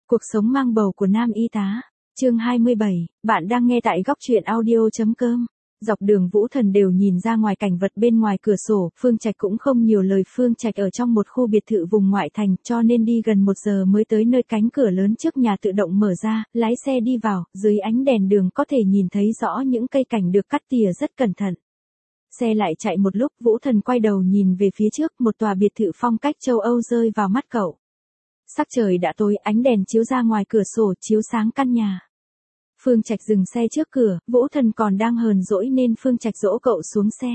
Cuộc sống mang bầu của nam y tá. Chương 27, bạn đang nghe tại góc truyện audio.com. Dọc đường Vũ Thần đều nhìn ra ngoài cảnh vật bên ngoài cửa sổ, Phương Trạch cũng không nhiều lời. Phương Trạch ở trong một khu biệt thự vùng ngoại thành, cho nên đi gần 1 giờ mới tới nơi cánh cửa lớn trước nhà tự động mở ra, lái xe đi vào, dưới ánh đèn đường có thể nhìn thấy rõ những cây cảnh được cắt tỉa rất cẩn thận. Xe lại chạy một lúc, Vũ Thần quay đầu nhìn về phía trước, một tòa biệt thự phong cách châu Âu rơi vào mắt cậu. Sắc trời đã tối, ánh đèn chiếu ra ngoài cửa sổ, chiếu sáng căn nhà. Phương Trạch dừng xe trước cửa, Vũ Thần còn đang hờn dỗi nên Phương Trạch dỗ cậu xuống xe.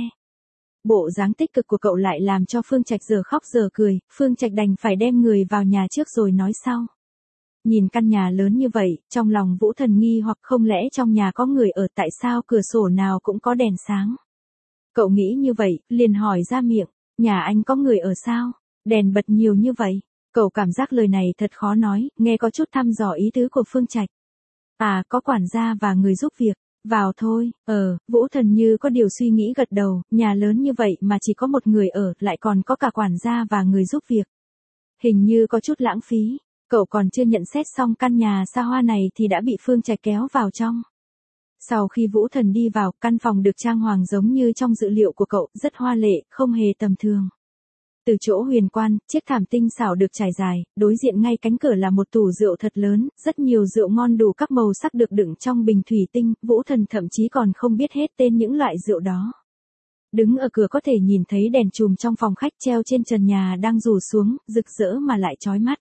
Bộ dáng tích cực của cậu lại làm cho Phương Trạch giờ khóc giờ cười, Phương Trạch đành phải đem người vào nhà trước rồi nói sau. Nhìn căn nhà lớn như vậy, trong lòng Vũ Thần nghi hoặc không lẽ trong nhà có người ở, tại sao cửa sổ nào cũng có đèn sáng. Cậu nghĩ như vậy, liền hỏi ra miệng, nhà anh có người ở sao? Đèn bật nhiều như vậy. Cậu cảm giác lời này thật khó nói, nghe có chút thăm dò ý tứ của Phương Trạch. À, có quản gia và người giúp việc, vào thôi. Vũ Thần như có điều suy nghĩ gật đầu, nhà lớn như vậy mà chỉ có một người ở, lại còn có cả quản gia và người giúp việc. Hình như có chút lãng phí. Cậu còn chưa nhận xét xong căn nhà xa hoa này thì đã bị Phương Trạch kéo vào trong. Sau khi Vũ Thần đi vào, căn phòng được trang hoàng giống như trong dự liệu của cậu, rất hoa lệ, không hề tầm thường. Từ chỗ huyền quan, chiếc thảm tinh xảo được trải dài, đối diện ngay cánh cửa là một tủ rượu thật lớn, rất nhiều rượu ngon đủ các màu sắc được đựng trong bình thủy tinh, Vũ Thần thậm chí còn không biết hết tên những loại rượu đó. Đứng ở cửa có thể nhìn thấy đèn chùm trong phòng khách treo trên trần nhà đang rủ xuống, rực rỡ mà lại chói mắt.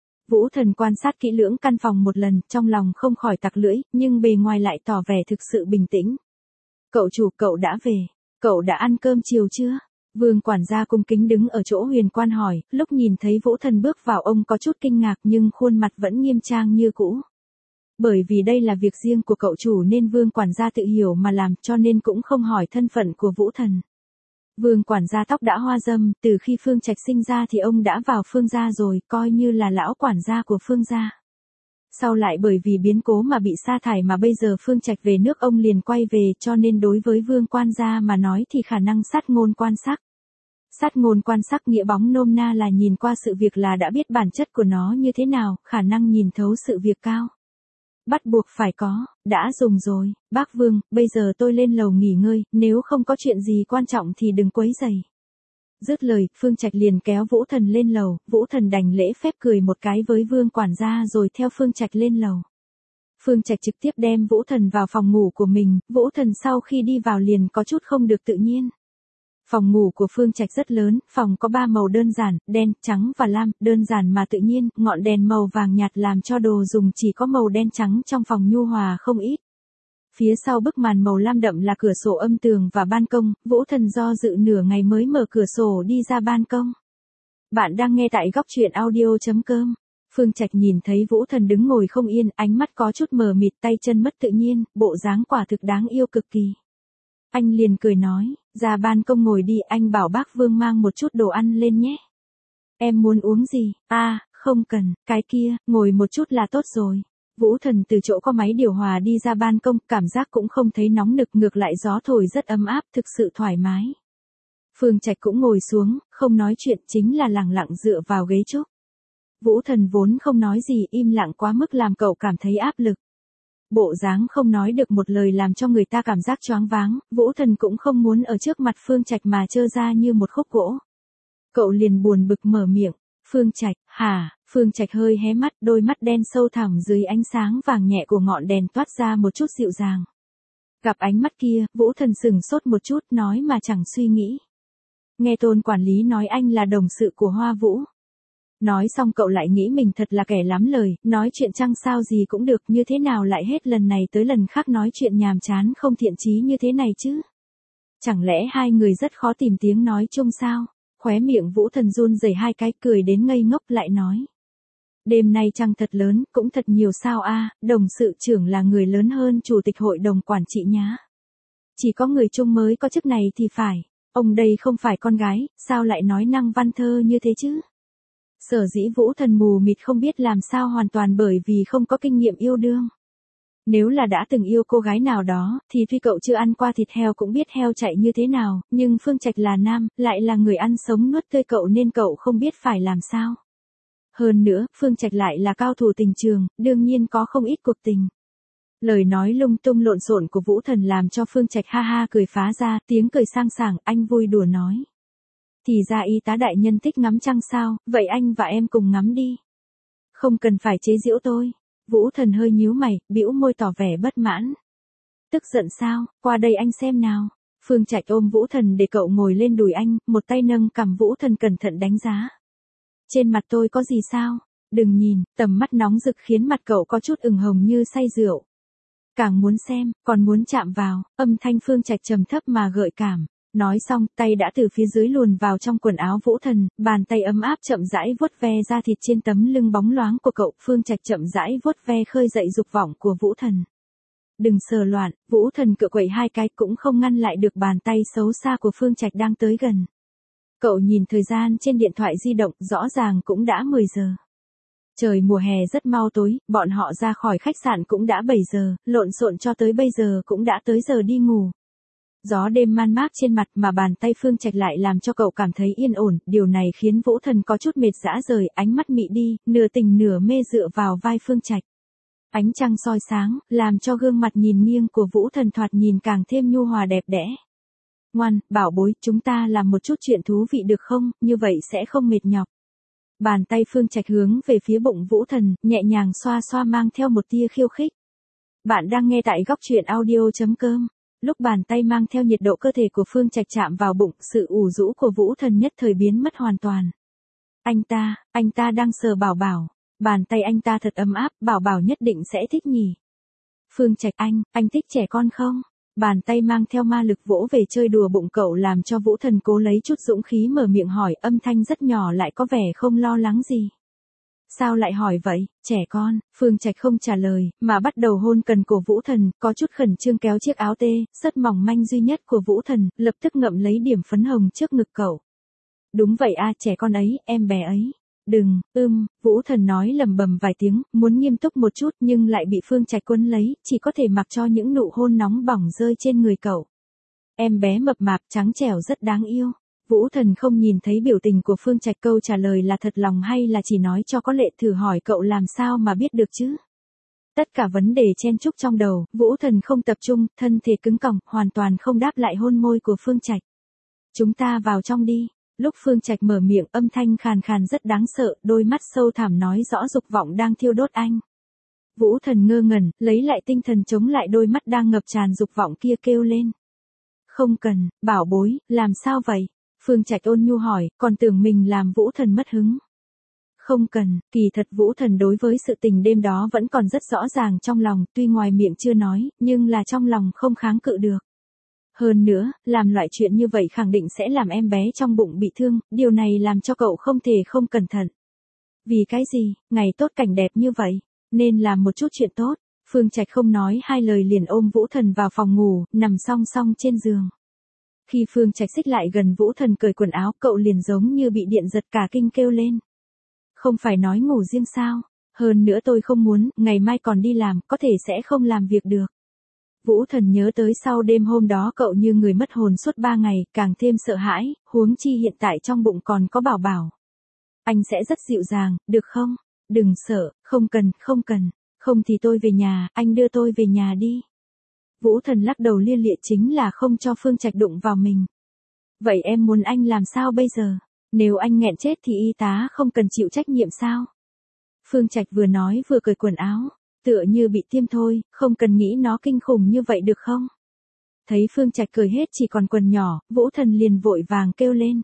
Vũ Thần quan sát kỹ lưỡng căn phòng một lần, trong lòng không khỏi tặc lưỡi, nhưng bề ngoài lại tỏ vẻ thực sự bình tĩnh. Cậu chủ, cậu đã về. Cậu đã ăn cơm chiều chưa? Vương quản gia cung kính đứng ở chỗ huyền quan hỏi, lúc nhìn thấy Vũ Thần bước vào ông có chút kinh ngạc nhưng khuôn mặt vẫn nghiêm trang như cũ. Bởi vì đây là việc riêng của cậu chủ nên Vương quản gia tự hiểu mà làm, cho nên cũng không hỏi thân phận của Vũ Thần. Vương quản gia tóc đã hoa râm, từ khi Phương Trạch sinh ra thì ông đã vào Phương gia rồi, coi như là lão quản gia của Phương gia. Sau lại bởi vì biến cố mà bị sa thải mà bây giờ Phương Trạch về nước ông liền quay về, cho nên đối với Vương quan gia mà nói thì khả năng sát ngôn quan sắc. Sát ngôn quan sắc nghĩa bóng nôm na là nhìn qua sự việc là đã biết bản chất của nó như thế nào, khả năng nhìn thấu sự việc cao. Bắt buộc phải có, đã dùng rồi, bác Vương, bây giờ tôi lên lầu nghỉ ngơi, nếu không có chuyện gì quan trọng thì đừng quấy rầy. Dứt lời, Phương Trạch liền kéo Vũ Thần lên lầu, Vũ Thần đành lễ phép cười một cái với Vương quản gia rồi theo Phương Trạch lên lầu. Phương Trạch trực tiếp đem Vũ Thần vào phòng ngủ của mình, Vũ Thần sau khi đi vào liền có chút không được tự nhiên. Phòng ngủ của Phương Trạch rất lớn, phòng có 3 màu đơn giản, đen, trắng và lam, đơn giản mà tự nhiên, ngọn đèn màu vàng nhạt làm cho đồ dùng chỉ có màu đen trắng trong phòng nhu hòa không ít. Phía sau bức màn màu lam đậm là cửa sổ âm tường và ban công, Vũ Thần do dự nửa ngày mới mở cửa sổ đi ra ban công. Bạn đang nghe tại góc truyện audio.com. Phương Trạch nhìn thấy Vũ Thần đứng ngồi không yên, ánh mắt có chút mờ mịt, tay chân mất tự nhiên, bộ dáng quả thực đáng yêu cực kỳ. Anh liền cười nói, ra ban công ngồi đi, anh bảo bác Vương mang một chút đồ ăn lên nhé. Em muốn uống gì? À, không cần, cái kia, ngồi một chút là tốt rồi. Vũ Thần từ chỗ có máy điều hòa đi ra ban công, cảm giác cũng không thấy nóng nực, ngược lại gió thổi rất ấm áp, thực sự thoải mái. Phương Trạch cũng ngồi xuống, không nói chuyện, chính là lẳng lặng dựa vào ghế trúc. Vũ Thần vốn không nói gì, im lặng quá mức làm cậu cảm thấy áp lực. Bộ dáng không nói được một lời làm cho người ta cảm giác choáng váng, Vũ Thần cũng không muốn ở trước mặt Phương Trạch mà trơ ra như một khúc gỗ. Cậu liền buồn bực mở miệng, Phương Trạch, hả? Phương Trạch hơi hé mắt, đôi mắt đen sâu thẳm dưới ánh sáng vàng nhẹ của ngọn đèn toát ra một chút dịu dàng. Gặp ánh mắt kia, Vũ Thần sửng sốt một chút, nói mà chẳng suy nghĩ. Nghe Tôn quản lý nói anh là đồng sự của Hoa Vũ. Nói xong cậu lại nghĩ mình thật là kẻ lắm lời, nói chuyện chăng sao gì cũng được, như thế nào lại hết lần này tới lần khác nói chuyện nhàm chán không thiện chí như thế này chứ? Chẳng lẽ hai người rất khó tìm tiếng nói chung sao? Khóe miệng Vũ Thần run rẩy 2 cái, cười đến ngây ngốc lại nói. Đêm nay trăng thật lớn, cũng thật nhiều sao a, đồng sự trưởng là người lớn hơn chủ tịch hội đồng quản trị nhá. Chỉ có người chung mới có chức này thì phải, ông đây không phải con gái, sao lại nói năng văn thơ như thế chứ? Sở dĩ Vũ Thần mù mịt không biết làm sao hoàn toàn bởi vì không có kinh nghiệm yêu đương. Nếu là đã từng yêu cô gái nào đó, thì tuy cậu chưa ăn qua thịt heo cũng biết heo chạy như thế nào, nhưng Phương Trạch là nam, lại là người ăn sống nuốt tươi cậu nên cậu không biết phải làm sao. Hơn nữa, Phương Trạch lại là cao thủ tình trường, đương nhiên có không ít cuộc tình. Lời nói lung tung lộn xộn của Vũ Thần làm cho Phương Trạch ha ha cười phá ra, tiếng cười sang sảng, anh vui đùa nói. Thì ra y tá đại nhân thích ngắm trăng sao, vậy anh và em cùng ngắm đi. Không cần phải chế giễu tôi. Vũ Thần hơi nhíu mày, bĩu môi tỏ vẻ bất mãn. Tức giận sao, qua đây anh xem nào. Phương Trạch ôm Vũ Thần để cậu ngồi lên đùi anh, một tay nâng cằm Vũ Thần cẩn thận đánh giá. Trên mặt tôi có gì sao? Đừng nhìn, tầm mắt nóng rực khiến mặt cậu có chút ửng hồng như say rượu. Càng muốn xem, còn muốn chạm vào, âm thanh Phương Trạch trầm thấp mà gợi cảm. Nói xong, tay đã từ phía dưới luồn vào trong quần áo Vũ Thần, bàn tay ấm áp chậm rãi vuốt ve da thịt trên tấm lưng bóng loáng của cậu. Phương Trạch chậm rãi vuốt ve khơi dậy dục vọng của Vũ Thần. Đừng sờ loạn, Vũ Thần cựa quậy hai cái cũng không ngăn lại được bàn tay xấu xa của Phương Trạch đang tới gần. Cậu nhìn thời gian trên điện thoại di động, rõ ràng cũng đã 10 giờ. Trời mùa hè rất mau tối, bọn họ ra khỏi khách sạn cũng đã 7 giờ, lộn xộn cho tới bây giờ cũng đã tới giờ đi ngủ. Gió đêm man mác trên mặt mà bàn tay Phương Trạch lại làm cho cậu cảm thấy yên ổn, điều này khiến Vũ Thần có chút mệt dã rời, ánh mắt mị đi, nửa tình nửa mê dựa vào vai Phương Trạch. Ánh trăng soi sáng, làm cho gương mặt nhìn nghiêng của Vũ Thần thoạt nhìn càng thêm nhu hòa đẹp đẽ. Ngoan, bảo bối, chúng ta làm một chút chuyện thú vị được không, như vậy sẽ không mệt nhọc. Bàn tay Phương Trạch hướng về phía bụng Vũ Thần, nhẹ nhàng xoa xoa mang theo một tia khiêu khích. Bạn đang nghe tại góc truyện audio.com. Lúc bàn tay mang theo nhiệt độ cơ thể của Phương Trạch chạm vào bụng, sự ủ rũ của Vũ Thần nhất thời biến mất hoàn toàn. Anh ta đang sờ Bảo Bảo. Bàn tay anh ta thật ấm áp, Bảo Bảo nhất định sẽ thích nhỉ. Phương Trạch anh thích trẻ con không? Bàn tay mang theo ma lực vỗ về chơi đùa bụng cậu làm cho Vũ Thần cố lấy chút dũng khí mở miệng hỏi, âm thanh rất nhỏ lại có vẻ không lo lắng gì. Sao lại hỏi vậy, trẻ con? Phương Trạch không trả lời, mà bắt đầu hôn cần cổ Vũ Thần, có chút khẩn trương kéo chiếc áo tê, rất mỏng manh duy nhất của Vũ Thần, lập tức ngậm lấy điểm phấn hồng trước ngực cậu. Đúng vậy a, trẻ con ấy, em bé ấy. Đừng, Vũ Thần nói lầm bầm vài tiếng, muốn nghiêm túc một chút nhưng lại bị Phương Trạch quấn lấy, chỉ có thể mặc cho những nụ hôn nóng bỏng rơi trên người cậu. Em bé mập mạp trắng trẻo rất đáng yêu. Vũ Thần không nhìn thấy biểu tình của Phương Trạch, câu trả lời là thật lòng hay là chỉ nói cho có lệ, thử hỏi cậu làm sao mà biết được chứ. Tất cả vấn đề chen chúc trong đầu, Vũ Thần không tập trung, thân thể cứng còng, hoàn toàn không đáp lại hôn môi của Phương Trạch. Chúng ta vào trong đi. Lúc Phương Trạch mở miệng, âm thanh khàn khàn rất đáng sợ, đôi mắt sâu thẳm nói rõ dục vọng đang thiêu đốt anh. Vũ Thần ngơ ngẩn, lấy lại tinh thần chống lại đôi mắt đang ngập tràn dục vọng kia, kêu lên. Không cần, bảo bối, làm sao vậy? Phương Trạch ôn nhu hỏi, còn tưởng mình làm Vũ Thần mất hứng. Không cần, kỳ thật Vũ Thần đối với sự tình đêm đó vẫn còn rất rõ ràng trong lòng, tuy ngoài miệng chưa nói, nhưng là trong lòng không kháng cự được. Hơn nữa, làm loại chuyện như vậy khẳng định sẽ làm em bé trong bụng bị thương, điều này làm cho cậu không thể không cẩn thận. Vì cái gì, ngày tốt cảnh đẹp như vậy, nên làm một chút chuyện tốt. Phương Trạch không nói hai lời liền ôm Vũ Thần vào phòng ngủ, nằm song song trên giường. Khi Phương Trạch xích lại gần Vũ Thần cởi quần áo, cậu liền giống như bị điện giật cả kinh kêu lên. Không phải nói ngủ riêng sao, hơn nữa tôi không muốn, ngày mai còn đi làm, có thể sẽ không làm việc được. Vũ Thần nhớ tới sau đêm hôm đó cậu như người mất hồn suốt 3 ngày, càng thêm sợ hãi, huống chi hiện tại trong bụng còn có Bảo Bảo. Anh sẽ rất dịu dàng, được không? Đừng sợ, không cần, không thì tôi về nhà, anh đưa tôi về nhà đi. Vũ Thần lắc đầu lia lịa, chính là không cho Phương Trạch đụng vào mình. Vậy em muốn anh làm sao bây giờ? Nếu anh nghẹn chết thì y tá không cần chịu trách nhiệm sao? Phương Trạch vừa nói vừa cởi quần áo. Tựa như bị tiêm thôi, không cần nghĩ nó kinh khủng như vậy được không? Thấy Phương Trạch cởi hết chỉ còn quần nhỏ, Vũ Thần liền vội vàng kêu lên.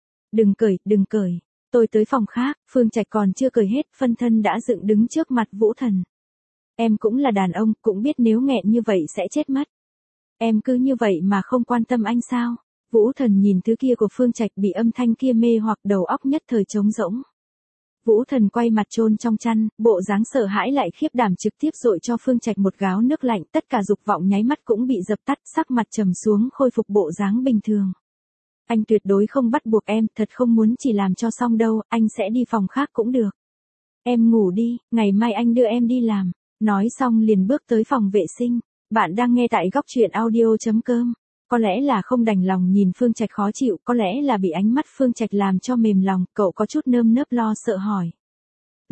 Đừng cởi, tôi tới phòng khác. Phương Trạch còn chưa cởi hết, phân thân đã dựng đứng trước mặt Vũ Thần. Em cũng là đàn ông, cũng biết nếu nghẹn như vậy sẽ chết mất. Em cứ như vậy mà không quan tâm anh sao? Vũ Thần nhìn thứ kia của Phương Trạch bị âm thanh kia mê hoặc, đầu óc nhất thời trống rỗng. Vũ Thần quay mặt chôn trong chăn, bộ dáng sợ hãi lại khiếp đảm trực tiếp dội cho Phương Trạch một gáo nước lạnh, tất cả dục vọng nháy mắt cũng bị dập tắt, sắc mặt trầm xuống khôi phục bộ dáng bình thường. Anh tuyệt đối không bắt buộc em, thật không muốn chỉ làm cho xong đâu, anh sẽ đi phòng khác cũng được. Em ngủ đi, ngày mai anh đưa em đi làm. Nói xong liền bước tới phòng vệ sinh. Bạn đang nghe tại góc truyện audio.com. Có lẽ là không đành lòng nhìn Phương Trạch khó chịu, có lẽ là bị ánh mắt Phương Trạch làm cho mềm lòng, cậu có chút nơm nớp lo sợ hỏi.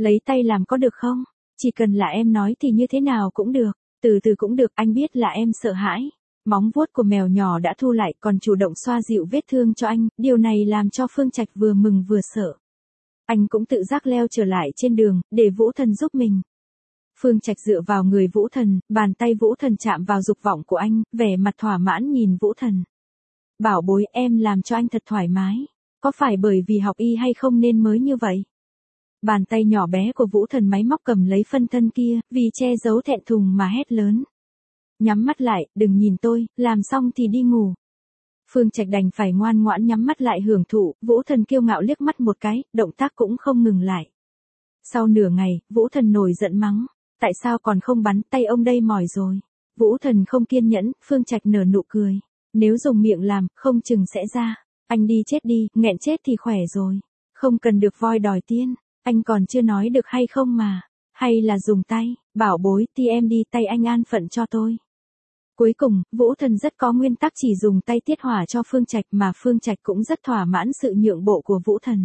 Lấy tay làm có được không? Chỉ cần là em nói thì như thế nào cũng được, từ từ cũng được, anh biết là em sợ hãi. Móng vuốt của mèo nhỏ đã thu lại còn chủ động xoa dịu vết thương cho anh, điều này làm cho Phương Trạch vừa mừng vừa sợ. Anh cũng tự giác leo trở lại trên đường, để Vũ Thần giúp mình. Phương Trạch dựa vào người Vũ Thần, bàn tay Vũ Thần chạm vào dục vọng của anh, vẻ mặt thỏa mãn nhìn Vũ Thần. Bảo bối, em làm cho anh thật thoải mái. Có phải bởi vì học y hay không nên mới như vậy? Bàn tay nhỏ bé của Vũ Thần máy móc cầm lấy phân thân kia, vì che giấu thẹn thùng mà hét lớn. Nhắm mắt lại, đừng nhìn tôi, làm xong thì đi ngủ. Phương Trạch đành phải ngoan ngoãn nhắm mắt lại hưởng thụ, Vũ Thần kiêu ngạo liếc mắt một cái, động tác cũng không ngừng lại. Sau nửa ngày, Vũ Thần nổi giận mắng. Tại sao còn không bắn, tay ông đây mỏi rồi. Vũ Thần không kiên nhẫn, Phương Trạch nở nụ cười. Nếu dùng miệng làm, không chừng sẽ ra. Anh đi chết đi, nghẹn chết thì khỏe rồi. Không cần được voi đòi tiên. Anh còn chưa nói được hay không mà. Hay là dùng tay, bảo bối thì em đi, tay anh an phận cho tôi. Cuối cùng, Vũ Thần rất có nguyên tắc chỉ dùng tay tiết hỏa cho Phương Trạch mà Phương Trạch cũng rất thỏa mãn sự nhượng bộ của Vũ Thần.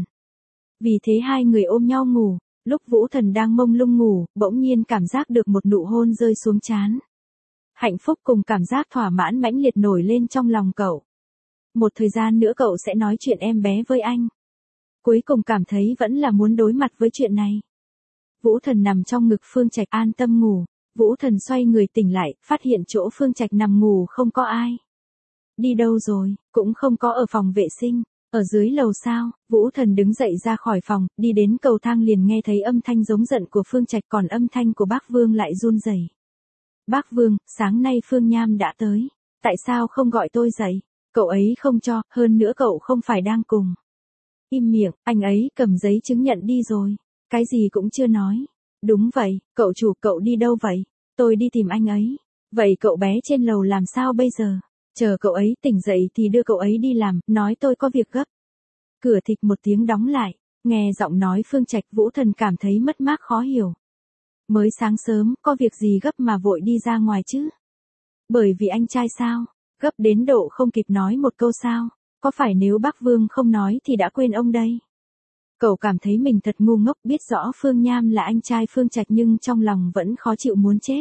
Vì thế hai người ôm nhau ngủ. Lúc Vũ Thần đang mông lung ngủ, bỗng nhiên cảm giác được một nụ hôn rơi xuống trán. Hạnh phúc cùng cảm giác thỏa mãn mãnh liệt nổi lên trong lòng cậu. Một thời gian nữa cậu sẽ nói chuyện em bé với anh. Cuối cùng cảm thấy vẫn là muốn đối mặt với chuyện này. Vũ Thần nằm trong ngực Phương Trạch an tâm ngủ. Vũ Thần xoay người tỉnh lại, phát hiện chỗ Phương Trạch nằm ngủ không có ai. Đi đâu rồi, cũng không có ở phòng vệ sinh. Ở dưới lầu sao, Vũ Thần đứng dậy ra khỏi phòng, đi đến cầu thang liền nghe thấy âm thanh giống giận của Phương Trạch còn âm thanh của bác Vương lại run rẩy. Bác Vương, sáng nay Phương Nham đã tới. Tại sao không gọi tôi dậy? Cậu ấy không cho, hơn nữa cậu không phải đang cùng. Im miệng, anh ấy cầm giấy chứng nhận đi rồi. Cái gì cũng chưa nói. Đúng vậy, cậu chủ, cậu đi đâu vậy? Tôi đi tìm anh ấy. Vậy cậu bé trên lầu làm sao bây giờ? Chờ cậu ấy tỉnh dậy thì đưa cậu ấy đi làm, nói tôi có việc gấp. Cửa thịch một tiếng đóng lại, nghe giọng nói Phương Trạch Vũ Thần cảm thấy mất mát khó hiểu. Mới sáng sớm, có việc gì gấp mà vội đi ra ngoài chứ? Bởi vì anh trai sao? Gấp đến độ không kịp nói một câu sao? Có phải nếu bác Vương không nói thì đã quên ông đây? Cậu cảm thấy mình thật ngu ngốc, biết rõ Phương Nham là anh trai Phương Trạch nhưng trong lòng vẫn khó chịu muốn chết.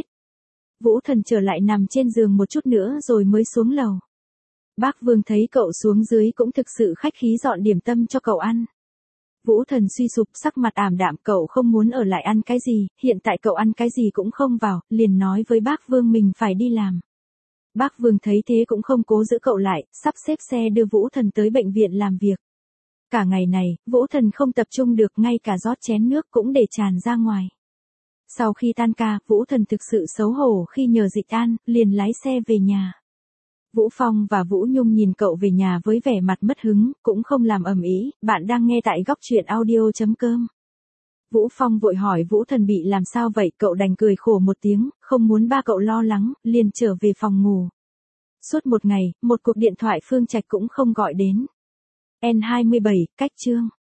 Vũ Thần trở lại nằm trên giường một chút nữa rồi mới xuống lầu. Bác Vương thấy cậu xuống dưới cũng thực sự khách khí dọn điểm tâm cho cậu ăn. Vũ Thần suy sụp sắc mặt ảm đạm, cậu không muốn ở lại ăn cái gì, hiện tại cậu ăn cái gì cũng không vào, liền nói với bác Vương mình phải đi làm. Bác Vương thấy thế cũng không cố giữ cậu lại, sắp xếp xe đưa Vũ Thần tới bệnh viện làm việc. Cả ngày này, Vũ Thần không tập trung được, ngay cả rót chén nước cũng để tràn ra ngoài. Sau khi tan ca, Vũ Thần thực sự xấu hổ khi nhờ Dịch An, liền lái xe về nhà. Vũ Phong và Vũ Nhung nhìn cậu về nhà với vẻ mặt mất hứng, cũng không làm ầm ĩ. Bạn đang nghe tại góc truyện audio.com. Vũ Phong vội hỏi Vũ Thần bị làm sao vậy, cậu đành cười khổ một tiếng, không muốn ba cậu lo lắng, liền trở về phòng ngủ. Suốt một ngày, một cuộc điện thoại Phương Trạch cũng không gọi đến. N27, cách chương.